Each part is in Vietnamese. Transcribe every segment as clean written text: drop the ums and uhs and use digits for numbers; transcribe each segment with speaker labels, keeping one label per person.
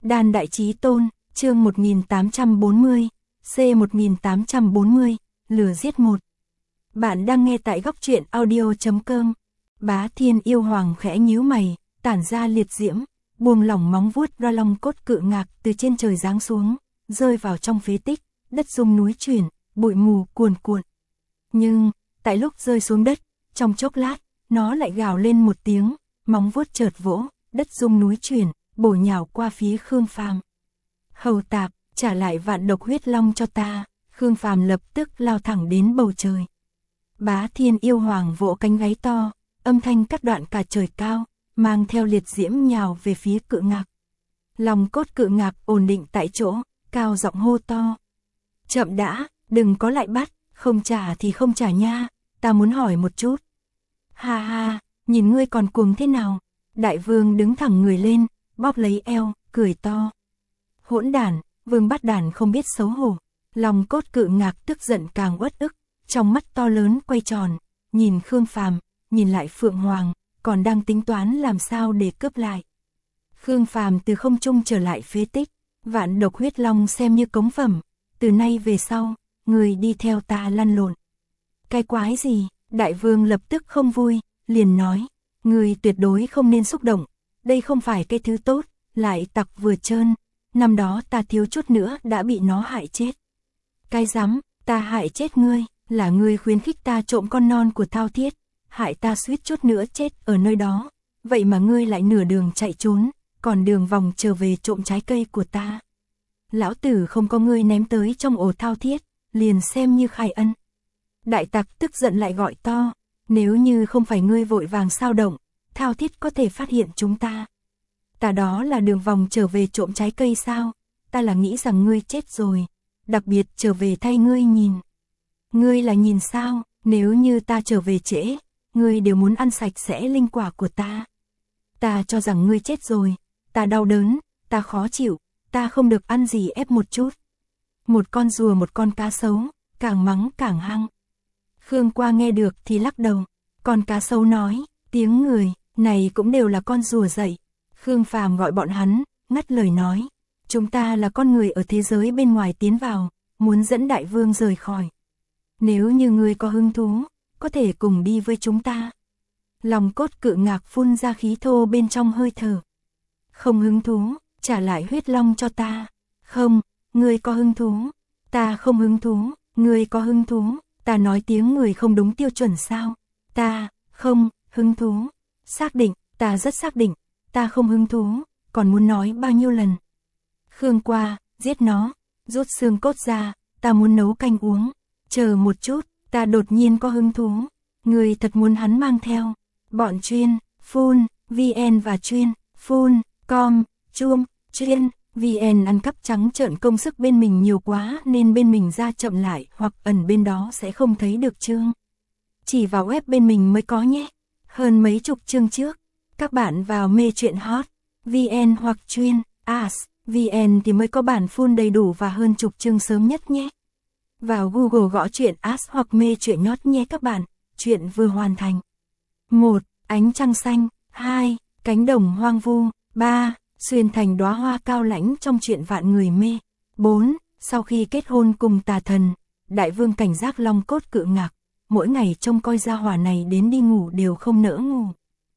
Speaker 1: Đan Đại Chí Tôn, chương 1840, C1840, lừa giết một. Bạn đang nghe tại góc truyện audio.com. Bá Thiên Yêu Hoàng khẽ nhíu mày, tản ra liệt diễm, buông lỏng móng vuốt ra long cốt cự ngạc từ trên trời giáng xuống, rơi vào trong phế tích, đất rung núi chuyển, bụi mù cuồn cuộn. Nhưng, tại lúc rơi xuống đất, trong chốc lát, nó lại gào lên một tiếng, móng vuốt chợt vỗ, đất rung núi chuyển, bổ nhào qua phía Khương Phàm. Hầu tạp, trả lại vạn độc huyết long cho ta. Khương Phàm lập tức lao thẳng đến bầu trời. Bá Thiên Yêu Hoàng vỗ cánh gáy to, âm thanh cắt đoạn cả trời cao, mang theo liệt diễm nhào về phía cự ngạc. Lòng cốt cự ngạc ổn định tại chỗ, cao giọng hô to. Chậm đã, đừng có lại bắt, không trả thì không trả nha, ta muốn hỏi một chút. Ha ha, nhìn ngươi còn cuồng thế nào? Đại vương đứng thẳng người lên, bóp lấy eo, cười to. Hỗn đản, vương bắt đản không biết xấu hổ. Lòng cốt cự ngạc tức giận càng uất ức, trong mắt to lớn quay tròn, nhìn Khương Phàm, nhìn lại Phượng Hoàng, còn đang tính toán làm sao để cướp lại. Khương Phàm từ không trung trở lại phế tích, vạn độc huyết long xem như cống phẩm, từ nay về sau, người đi theo ta lăn lộn. Cái quái gì? Đại vương lập tức không vui, liền nói, người tuyệt đối không nên xúc động, đây không phải cái thứ tốt, lại tặc vừa trơn, năm đó ta thiếu chút nữa đã bị nó hại chết. Cái dám, ta hại chết ngươi, là ngươi khuyến khích ta trộm con non của Thao Thiết, hại ta suýt chút nữa chết ở nơi đó, vậy mà ngươi lại nửa đường chạy trốn, còn đường vòng trở về trộm trái cây của ta. Lão tử không có ngươi ném tới trong ổ Thao Thiết, liền xem như khai ân. Đại tặc tức giận lại gọi to, nếu như không phải ngươi vội vàng sao động, Thao Thiết có thể phát hiện chúng ta. Ta đó là đường vòng trở về trộm trái cây sao? Ta là nghĩ rằng ngươi chết rồi, đặc biệt trở về thay ngươi nhìn. Ngươi là nhìn sao? Nếu như ta trở về trễ, ngươi đều muốn ăn sạch sẽ linh quả của ta. Ta cho rằng ngươi chết rồi, ta đau đớn, ta khó chịu, ta không được ăn gì ép một chút. Một con rùa một con cá sấu, càng mắng càng hăng. Khương Qua nghe được thì lắc đầu, con cá sấu nói, tiếng người, này cũng đều là con rùa dạy. Khương Phàm gọi bọn hắn, ngắt lời nói, chúng ta là con người ở thế giới bên ngoài tiến vào, muốn dẫn đại vương rời khỏi. Nếu như ngươi có hứng thú, có thể cùng đi với chúng ta. Lòng cốt cự ngạc phun ra khí thô bên trong hơi thở. Không hứng thú, trả lại huyết long cho ta. Không, ngươi có hứng thú, ta không hứng thú, ngươi có hứng thú, ta nói tiếng người không đúng tiêu chuẩn sao? Ta, không, hứng thú, xác định, ta rất xác định, ta không hứng thú, còn muốn nói bao nhiêu lần. Khương Qua, giết nó, rút xương cốt ra, ta muốn nấu canh uống, chờ một chút, ta đột nhiên có hứng thú, người thật muốn hắn mang theo, bọn chuyên, phun, VN và chuyên, phun, com, chuông, chuyên, VN ăn cắp trắng trợn công sức bên mình nhiều quá nên bên mình ra chậm lại hoặc ẩn bên đó sẽ không thấy được chương. Chỉ vào web bên mình mới có nhé, hơn mấy chục chương trước, các bạn vào mê truyện hot, VN hoặc chuyên, AS, VN thì mới có bản full đầy đủ và hơn chục chương sớm nhất nhé. Vào Google gõ truyện AS hoặc mê truyện nhót nhé các bạn, chuyện vừa hoàn thành. 1. Ánh trăng xanh. 2. Cánh đồng hoang vu. 3. Xuyên thành đóa hoa cao lãnh trong chuyện vạn người mê. 4. Sau khi kết hôn cùng tà thần, đại vương cảnh giác long cốt cự ngạc, mỗi ngày trông coi gia hỏa này đến đi ngủ đều không nỡ ngủ.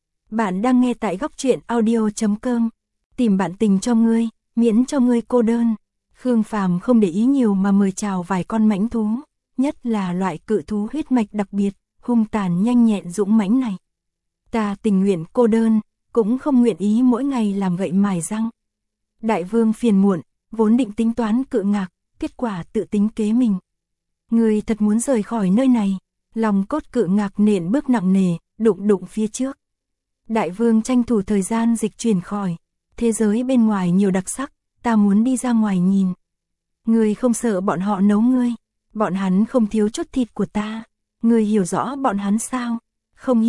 Speaker 1: Bạn đang nghe tại góc truyện audio.com. Tìm bạn tình cho ngươi, miễn cho ngươi cô đơn. Khương Phàm không để ý nhiều mà mời chào vài con mãnh thú, nhất là loại cự thú huyết mạch đặc biệt, hung tàn nhanh nhẹn dũng mãnh này. Ta tình nguyện cô đơn, cũng không nguyện ý mỗi ngày làm gậy mài răng. Đại vương phiền muộn, vốn định tính toán cự ngạc, kết quả tự tính kế mình. Người thật muốn rời khỏi nơi này. Lòng cốt cự ngạc nện bước nặng nề, đụng đụng phía trước. Đại vương tranh thủ thời gian dịch chuyển khỏi. Thế giới bên ngoài nhiều đặc sắc, ta muốn đi ra ngoài nhìn. Ngươi không sợ bọn họ nấu ngươi, bọn hắn không thiếu chút thịt của ta. Ngươi hiểu rõ bọn hắn sao? Không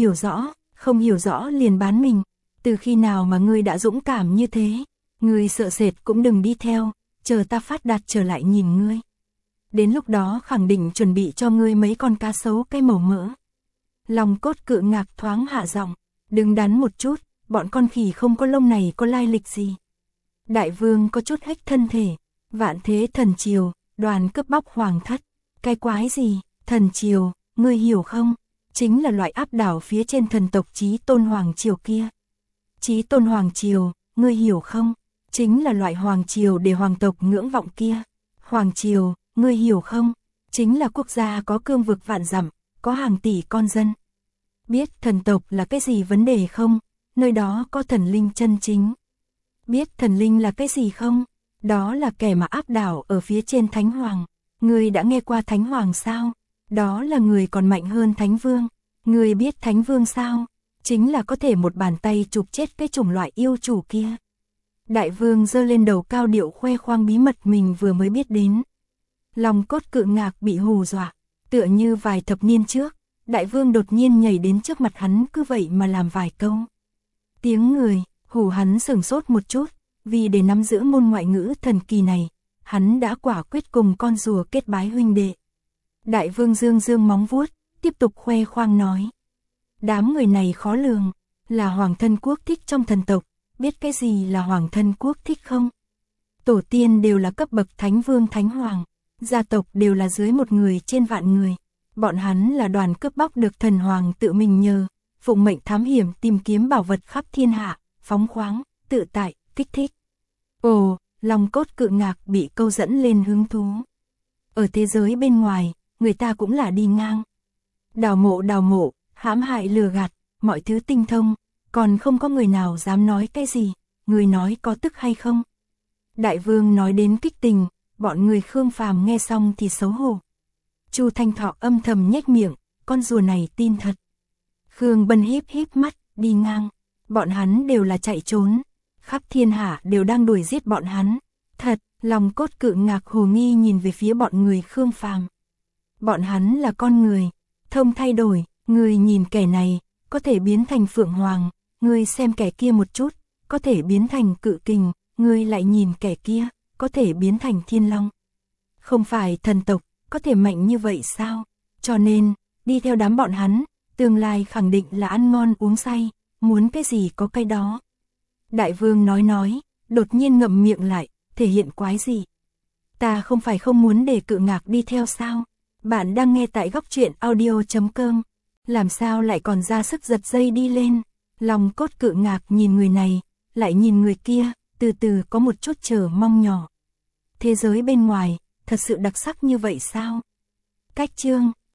Speaker 1: hiểu rõ liền bán mình. Từ khi nào mà ngươi đã dũng cảm như thế? Ngươi sợ sệt cũng đừng đi theo, chờ ta phát đạt trở lại nhìn ngươi. Đến lúc đó khẳng định chuẩn bị cho ngươi mấy con cá sấu cái màu mỡ. Lòng cốt cự ngạc thoáng hạ giọng, đừng đắn một chút, bọn con khỉ không có lông này có lai lịch gì. Đại vương có chút hách thân thể. Vạn thế thần triều, đoàn cướp bóc hoàng thất. Cái quái gì, thần triều, ngươi hiểu không? Chính là loại áp đảo phía trên thần tộc Chí Tôn Hoàng Triều kia. Chí Tôn Hoàng Triều, ngươi hiểu không? Chính là loại Hoàng Triều để hoàng tộc ngưỡng vọng kia. Hoàng Triều, ngươi hiểu không? Chính là quốc gia có cương vực vạn dặm, có hàng tỷ con dân. Biết thần tộc là cái gì vấn đề không? Nơi đó có thần linh chân chính. Biết thần linh là cái gì không? Đó là kẻ mà áp đảo ở phía trên Thánh Hoàng. Ngươi đã nghe qua Thánh Hoàng sao? Đó là người còn mạnh hơn Thánh Vương. Ngươi biết Thánh Vương sao? Chính là có thể một bàn tay chụp chết cái chủng loại yêu chủ kia. Đại vương giơ lên đầu cao điệu khoe khoang bí mật mình vừa mới biết đến. Lòng cốt cự ngạc bị hù dọa, tựa như vài thập niên trước, đại vương đột nhiên nhảy đến trước mặt hắn cứ vậy mà làm vài câu. Tiếng người, hù hắn sửng sốt một chút, vì để nắm giữ môn ngoại ngữ thần kỳ này, hắn đã quả quyết cùng con rùa kết bái huynh đệ. Đại vương dương dương móng vuốt, tiếp tục khoe khoang nói. Đám người này khó lường, là hoàng thân quốc thích trong thần tộc, biết cái gì là hoàng thân quốc thích không? Tổ tiên đều là cấp bậc thánh vương thánh hoàng, gia tộc đều là dưới một người trên vạn người. Bọn hắn là đoàn cướp bóc được thần hoàng tự mình nhờ, phụng mệnh thám hiểm tìm kiếm bảo vật khắp thiên hạ, phóng khoáng, tự tại, kích thích. Ồ, lòng cốt cự ngạc bị câu dẫn lên hứng thú. Ở thế giới bên ngoài, người ta cũng là đi ngang. Đào mộ, hãm hại lừa gạt, mọi thứ tinh thông, còn không có người nào dám nói cái gì, người nói có tức hay không. Đại vương nói đến kích tình, bọn người Khương Phàm nghe xong thì xấu hổ. Chu Thanh Thọ âm thầm nhếch miệng, con rùa này tin thật. Khương Bân híp híp mắt, đi ngang, bọn hắn đều là chạy trốn, khắp thiên hạ đều đang đuổi giết bọn hắn. Thật, lòng cốt cự ngạc hồ nghi nhìn về phía bọn người Khương Phàm. Bọn hắn là con người, thông thay đổi, người nhìn kẻ này, có thể biến thành Phượng Hoàng, người xem kẻ kia một chút, có thể biến thành Cự Kình, người lại nhìn kẻ kia, có thể biến thành Thiên Long. Không phải thần tộc, có thể mạnh như vậy sao? Cho nên, đi theo đám bọn hắn, tương lai khẳng định là ăn ngon uống say, muốn cái gì có cái đó. Đại vương nói, đột nhiên ngậm miệng lại, thể hiện quái gì? Ta không phải không muốn để Cự Ngạc đi theo sao? Bạn đang nghe tại góc truyện audio.com, làm sao lại còn ra sức giật dây đi lên? Lòng cốt Cự Ngạc nhìn người này, lại nhìn người kia, từ từ có một chút chờ mong nhỏ. Thế giới bên ngoài, thật sự đặc sắc như vậy sao? Cách chương